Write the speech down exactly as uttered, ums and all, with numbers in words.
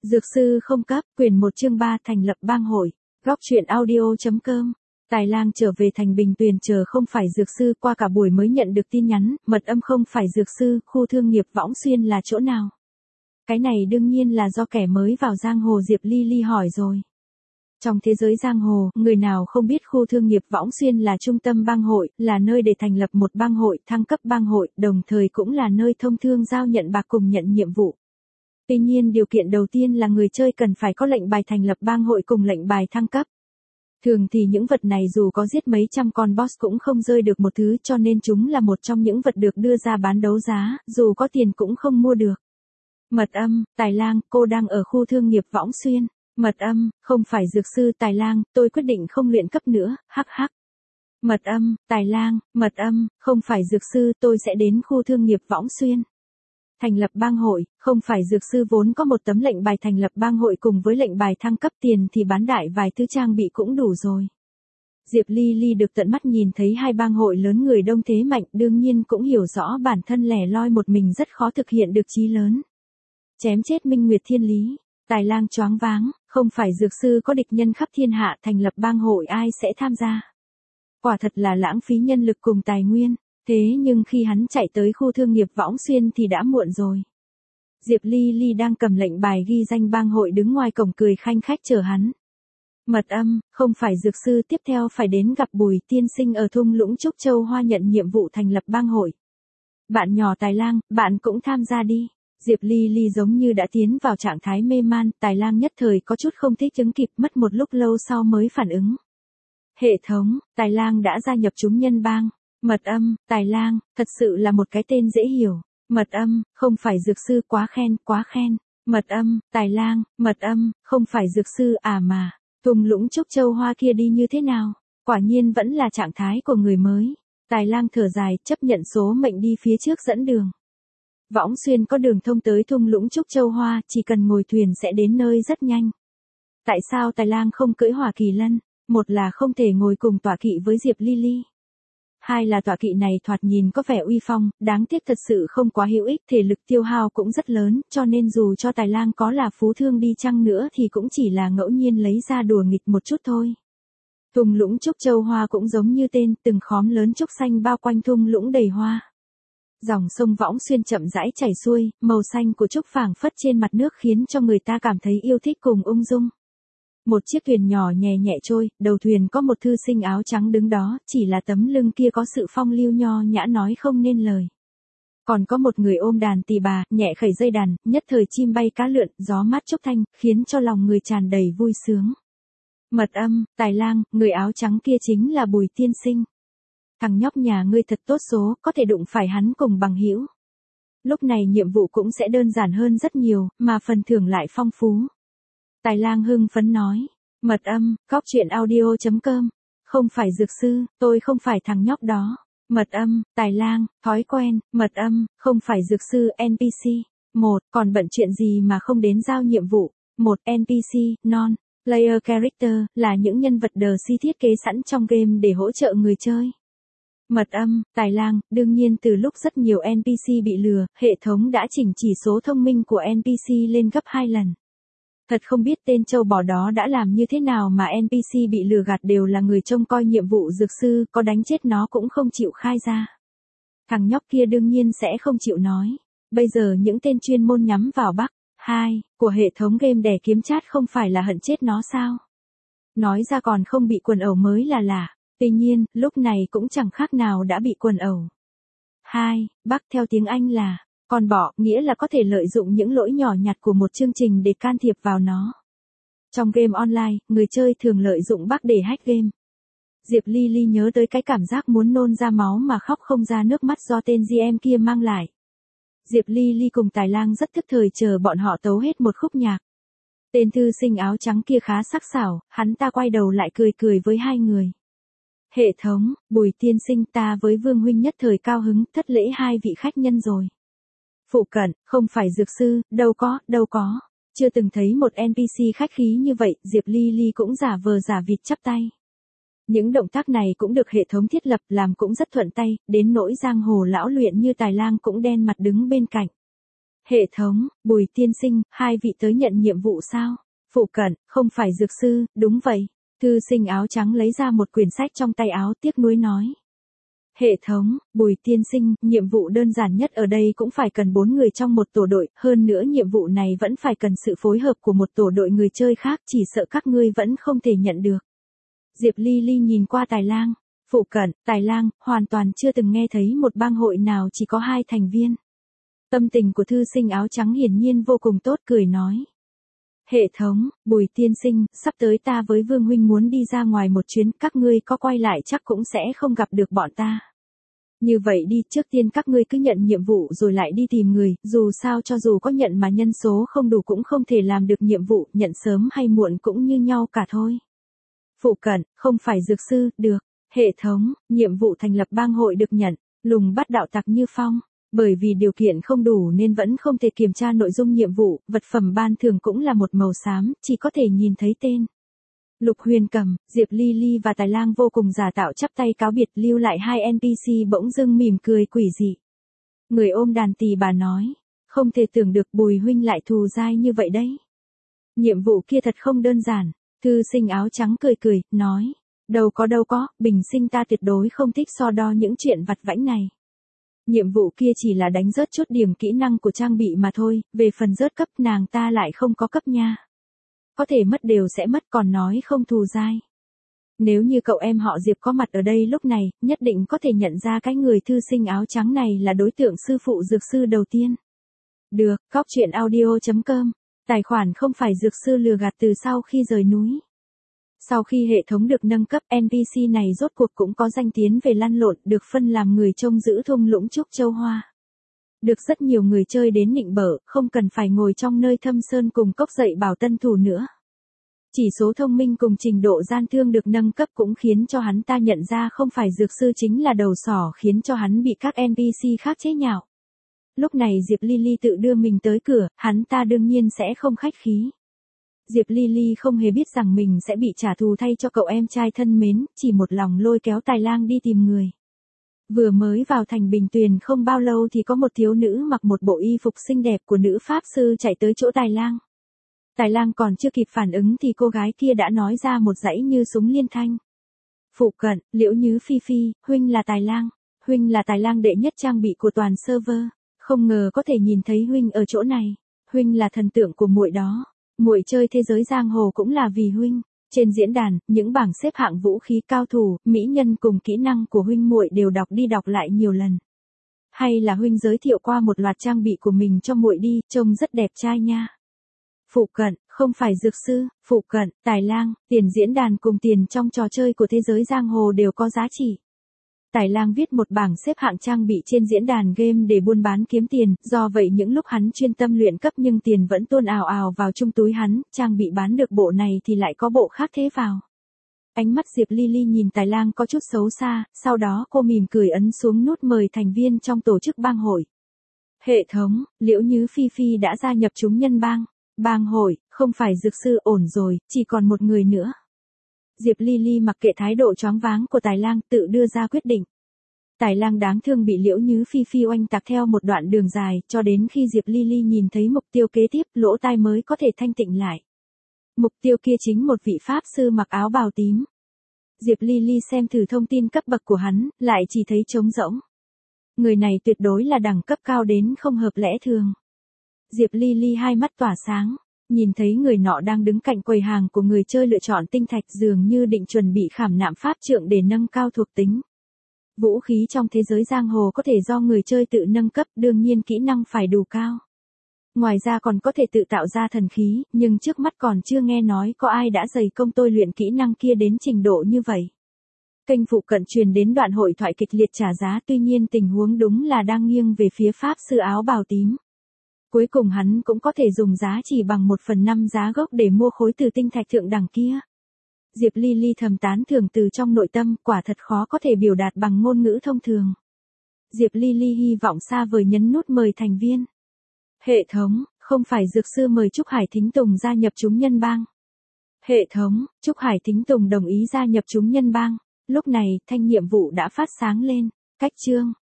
Dược sư không cấp, quyển một chương ba thành lập bang hội, góc truyện audio.com. Tài Lang trở về thành Bình Tuyền chờ không phải dược sư, qua cả buổi mới nhận được tin nhắn, mật âm không phải dược sư, khu thương nghiệp Võng Xuyên là chỗ nào? Cái này đương nhiên là do kẻ mới vào giang hồ Diệp Ly Ly hỏi rồi. Trong thế giới giang hồ, người nào không biết khu thương nghiệp Võng Xuyên là trung tâm bang hội, là nơi để thành lập một bang hội, thăng cấp bang hội, đồng thời cũng là nơi thông thương giao nhận bạc cùng nhận nhiệm vụ. Tuy nhiên điều kiện đầu tiên là người chơi cần phải có lệnh bài thành lập bang hội cùng lệnh bài thăng cấp. Thường thì những vật này dù có giết mấy trăm con boss cũng không rơi được một thứ, cho nên chúng là một trong những vật được đưa ra bán đấu giá, dù có tiền cũng không mua được. Mật âm, Tài Lang, cô đang ở khu thương nghiệp Võng Xuyên. Mật âm, không phải dược sư. Tài Lang, tôi quyết định không luyện cấp nữa, hắc hắc. Mật âm, Tài Lang, mật âm, không phải dược sư, tôi sẽ đến khu thương nghiệp Võng Xuyên. Thành lập bang hội, không phải dược sư vốn có một tấm lệnh bài thành lập bang hội cùng với lệnh bài thăng cấp, tiền thì bán đại vài thứ trang bị cũng đủ rồi. Diệp Ly Ly được tận mắt nhìn thấy hai bang hội lớn người đông thế mạnh, đương nhiên cũng hiểu rõ bản thân lẻ loi một mình rất khó thực hiện được chí lớn. Chém chết Minh Nguyệt Thiên Lý. Tài Lang choáng váng, không phải dược sư có địch nhân khắp thiên hạ, thành lập bang hội ai sẽ tham gia. Quả thật là lãng phí nhân lực cùng tài nguyên. Thế nhưng khi hắn chạy tới khu thương nghiệp Võng Xuyên thì đã muộn rồi. Diệp Ly Ly đang cầm lệnh bài ghi danh bang hội đứng ngoài cổng cười khanh khách chờ hắn. Mật âm, không phải dược sư, tiếp theo phải đến gặp Bùi tiên sinh ở thung lũng Trúc Châu Hoa nhận nhiệm vụ thành lập bang hội. Bạn nhỏ Tài Lang, bạn cũng tham gia đi. Diệp Ly Ly giống như đã tiến vào trạng thái mê man, Tài Lang nhất thời có chút không thích ứng kịp, mất một lúc lâu sau mới phản ứng. Hệ thống, Tài Lang đã gia nhập chúng nhân bang. Mật âm, Tài Lang, thật sự là một cái tên dễ hiểu. Mật âm, không phải dược sư, quá khen, quá khen. Mật âm, Tài Lang, mật âm, không phải dược sư à mà. Thung lũng Trúc Châu Hoa kia đi như thế nào? Quả nhiên vẫn là trạng thái của người mới. Tài Lang thở dài, chấp nhận số mệnh đi phía trước dẫn đường. Võng Xuyên có đường thông tới thung lũng Trúc Châu Hoa, chỉ cần ngồi thuyền sẽ đến nơi rất nhanh. Tại sao Tài Lang không cưỡi Hỏa Kỳ Lân? Một là không thể ngồi cùng tọa kỵ với Diệp Ly Ly. Hai là tọa kỵ này thoạt nhìn có vẻ uy phong, đáng tiếc thật sự không quá hữu ích, thể lực tiêu hao cũng rất lớn, cho nên dù cho Tài Lang có là phú thương đi chăng nữa thì cũng chỉ là ngẫu nhiên lấy ra đùa nghịch một chút thôi. Thung lũng Trúc Châu Hoa cũng giống như tên, từng khóm lớn trúc xanh bao quanh thung lũng đầy hoa. Dòng sông Võng Xuyên chậm rãi chảy xuôi, màu xanh của trúc phảng phất trên mặt nước khiến cho người ta cảm thấy yêu thích cùng ung dung. Một chiếc thuyền nhỏ nhẹ nhẹ trôi, đầu thuyền có một thư sinh áo trắng đứng đó, chỉ là tấm lưng kia có sự phong lưu nho nhã nói không nên lời. Còn có một người ôm đàn tỳ bà, nhẹ khẩy dây đàn, nhất thời chim bay cá lượn, gió mát trúc thanh, khiến cho lòng người tràn đầy vui sướng. Mật âm, Tài Lang, người áo trắng kia chính là Bùi tiên sinh. Thằng nhóc nhà ngươi thật tốt số, có thể đụng phải hắn cùng bằng hữu. Lúc này nhiệm vụ cũng sẽ đơn giản hơn rất nhiều, mà phần thưởng lại phong phú. Tài Lang hưng phấn nói. Mật âm, góc truyện audio.com. Không phải dược sư, tôi không phải thằng nhóc đó. Mật âm, Tài Lang, thói quen. Mật âm, không phải dược sư, en pê xê. Một, còn bận chuyện gì mà không đến giao nhiệm vụ. Một, en pê xê, non. Player character, là những nhân vật đờ si thiết kế sẵn trong game để hỗ trợ người chơi. Mật âm, Tài Lang, đương nhiên từ lúc rất nhiều en pê xê bị lừa, hệ thống đã chỉnh chỉ số thông minh của en pê xê lên gấp hai lần. Thật không biết tên trâu bò đó đã làm như thế nào mà en pê xê bị lừa gạt đều là người trông coi nhiệm vụ dược sư, có đánh chết nó cũng không chịu khai ra. Thằng nhóc kia đương nhiên sẽ không chịu nói. Bây giờ những tên chuyên môn nhắm vào Bắc, hai, của hệ thống game đẻ kiếm chat không phải là hận chết nó sao? Nói ra còn không bị quần ẩu mới là lạ. Tuy nhiên, lúc này cũng chẳng khác nào đã bị quần ẩu. Hai, Bắc theo tiếng Anh là con bọ, nghĩa là có thể lợi dụng những lỗi nhỏ nhặt của một chương trình để can thiệp vào nó. Trong game online, người chơi thường lợi dụng Bắc để hack game. Diệp Ly Ly nhớ tới cái cảm giác muốn nôn ra máu mà khóc không ra nước mắt do tên giê em kia mang lại. Diệp Ly Ly cùng Tài Lang rất thức thời chờ bọn họ tấu hết một khúc nhạc. Tên thư sinh áo trắng kia khá sắc sảo, hắn ta quay đầu lại cười cười với hai người. Hệ thống, Bùi tiên sinh, ta với Vương huynh nhất thời cao hứng, thất lễ hai vị khách nhân rồi. Phụ cận, không phải dược sư, đâu có, đâu có. Chưa từng thấy một en pê xê khách khí như vậy, Diệp Ly Ly cũng giả vờ giả vịt chắp tay. Những động tác này cũng được hệ thống thiết lập, làm cũng rất thuận tay, đến nỗi giang hồ lão luyện như Tài Lang cũng đen mặt đứng bên cạnh. Hệ thống, Bùi tiên sinh, hai vị tới nhận nhiệm vụ sao? Phụ cận, không phải dược sư, đúng vậy. Thư sinh áo trắng lấy ra một quyển sách trong tay áo tiếc nuối nói. Hệ thống, Bùi tiên sinh, nhiệm vụ đơn giản nhất ở đây cũng phải cần bốn người trong một tổ đội, hơn nữa nhiệm vụ này vẫn phải cần sự phối hợp của một tổ đội người chơi khác, chỉ sợ các ngươi vẫn không thể nhận được. Diệp Ly Ly nhìn qua Tài Lang, phụ cận, Tài Lang, hoàn toàn chưa từng nghe thấy một bang hội nào chỉ có hai thành viên. Tâm tình của thư sinh áo trắng hiển nhiên vô cùng tốt, cười nói. Hệ thống, Bùi tiên sinh, sắp tới ta với Vương huynh muốn đi ra ngoài một chuyến, các ngươi có quay lại chắc cũng sẽ không gặp được bọn ta. Như vậy đi, trước tiên các ngươi cứ nhận nhiệm vụ rồi lại đi tìm người, dù sao cho dù có nhận mà nhân số không đủ cũng không thể làm được nhiệm vụ, nhận sớm hay muộn cũng như nhau cả thôi. Phụ cận, không phải dược sư, được. Hệ thống, nhiệm vụ thành lập bang hội được nhận, lùng bắt đạo tặc Như Phong. Bởi vì điều kiện không đủ nên vẫn không thể kiểm tra nội dung nhiệm vụ, vật phẩm ban thường cũng là một màu xám, chỉ có thể nhìn thấy tên. Lục Huyền Cầm, Diệp Ly Ly và Tài Lang vô cùng giả tạo chắp tay cáo biệt, lưu lại hai en pê xê bỗng dưng mỉm cười quỷ dị. Người ôm đàn tỳ bà nói, không thể tưởng được Bùi huynh lại thù dai như vậy đấy. Nhiệm vụ kia thật không đơn giản, thư sinh áo trắng cười cười, nói, đâu có đâu có, bình sinh ta tuyệt đối không thích so đo những chuyện vặt vãnh này. Nhiệm vụ kia chỉ là đánh rớt chút điểm kỹ năng của trang bị mà thôi, về phần rớt cấp nàng ta lại không có cấp nha. Có thể mất đều sẽ mất, còn nói không thù dai. Nếu như cậu em họ Diệp có mặt ở đây lúc này, nhất định có thể nhận ra cái người thư sinh áo trắng này là đối tượng sư phụ dược sư đầu tiên. Được, Cóc Truyện Audio chấm com, tài khoản không phải dược sư lừa gạt từ sau khi rời núi. Sau khi hệ thống được nâng cấp, en pê xê này rốt cuộc cũng có danh tiến về lăn lộn, được phân làm người trông giữ thung lũng Trúc Châu Hoa. Được rất nhiều người chơi đến nịnh bợ, không cần phải ngồi trong nơi thâm sơn cùng cốc dạy bảo tân thủ nữa. Chỉ số thông minh cùng trình độ gian thương được nâng cấp cũng khiến cho hắn ta nhận ra không phải dược sư chính là đầu sỏ, khiến cho hắn bị các en pê xê khác chế nhạo. Lúc này Diệp Ly Ly tự đưa mình tới cửa, hắn ta đương nhiên sẽ không khách khí. Diệp Ly Ly không hề biết rằng mình sẽ bị trả thù thay cho cậu em trai thân mến, chỉ một lòng lôi kéo Tài Lang đi tìm người. Vừa mới vào thành Bình Tuyền không bao lâu thì có một thiếu nữ mặc một bộ y phục xinh đẹp của nữ pháp sư chạy tới chỗ Tài Lang. Tài Lang còn chưa kịp phản ứng thì cô gái kia đã nói ra một dãy như súng liên thanh. Phụ cận, Liễu Nhứ Phi Phi, huynh là Tài Lang, huynh là Tài Lang đệ nhất trang bị của toàn server, không ngờ có thể nhìn thấy huynh ở chỗ này, huynh là thần tượng của muội đó. Muội chơi thế giới giang hồ cũng là vì huynh. Trên diễn đàn, những bảng xếp hạng vũ khí cao thủ, mỹ nhân cùng kỹ năng của huynh muội đều đọc đi đọc lại nhiều lần. Hay là huynh giới thiệu qua một loạt trang bị của mình cho muội đi, trông rất đẹp trai nha. Phụ cận, không phải dược sư, phụ cận, Tài Lang, tiền diễn đàn cùng tiền trong trò chơi của thế giới giang hồ đều có giá trị. Tài Lang viết một bảng xếp hạng trang bị trên diễn đàn game để buôn bán kiếm tiền, do vậy những lúc hắn chuyên tâm luyện cấp nhưng tiền vẫn tuôn ào ào vào trong túi hắn, trang bị bán được bộ này thì lại có bộ khác thế vào. Ánh mắt Diệp Ly Ly nhìn Tài Lang có chút xấu xa, sau đó cô mỉm cười ấn xuống nút mời thành viên trong tổ chức bang hội. Hệ thống, Liễu Nhứ Phi Phi đã gia nhập chúng nhân bang. Bang hội, không phải dược sư, ổn rồi, chỉ còn một người nữa. Diệp Ly Ly mặc kệ thái độ choáng váng của Tài Lang, tự đưa ra quyết định. Tài Lang đáng thương bị Liễu Nhứ Phi Phi oanh tạc theo một đoạn đường dài, cho đến khi Diệp Ly Ly nhìn thấy mục tiêu kế tiếp, lỗ tai mới có thể thanh tịnh lại. Mục tiêu kia chính một vị pháp sư mặc áo bào tím. Diệp Ly Ly xem thử thông tin cấp bậc của hắn, lại chỉ thấy trống rỗng. Người này tuyệt đối là đẳng cấp cao đến không hợp lẽ thường. Diệp Ly Ly hai mắt tỏa sáng, nhìn thấy người nọ đang đứng cạnh quầy hàng của người chơi lựa chọn tinh thạch, dường như định chuẩn bị khảm nạm pháp trượng để nâng cao thuộc tính. Vũ khí trong thế giới giang hồ có thể do người chơi tự nâng cấp, đương nhiên kỹ năng phải đủ cao. Ngoài ra còn có thể tự tạo ra thần khí, nhưng trước mắt còn chưa nghe nói có ai đã dày công tôi luyện kỹ năng kia đến trình độ như vậy. Kênh phụ cận truyền đến đoạn hội thoại kịch liệt trả giá, tuy nhiên tình huống đúng là đang nghiêng về phía pháp sư áo bào tím. Cuối cùng hắn cũng có thể dùng giá chỉ bằng một phần năm giá gốc để mua khối từ tinh thạch thượng đẳng kia. Diệp Ly Ly thầm tán thưởng từ trong nội tâm, quả thật khó có thể biểu đạt bằng ngôn ngữ thông thường. Diệp Ly Ly hy vọng xa vời nhấn nút mời thành viên. Hệ thống, không phải dược sư mời Trúc Hải Thính Tùng gia nhập chúng nhân bang. Hệ thống, Trúc Hải Thính Tùng đồng ý gia nhập chúng nhân bang. Lúc này, thanh nhiệm vụ đã phát sáng lên. Cách chương.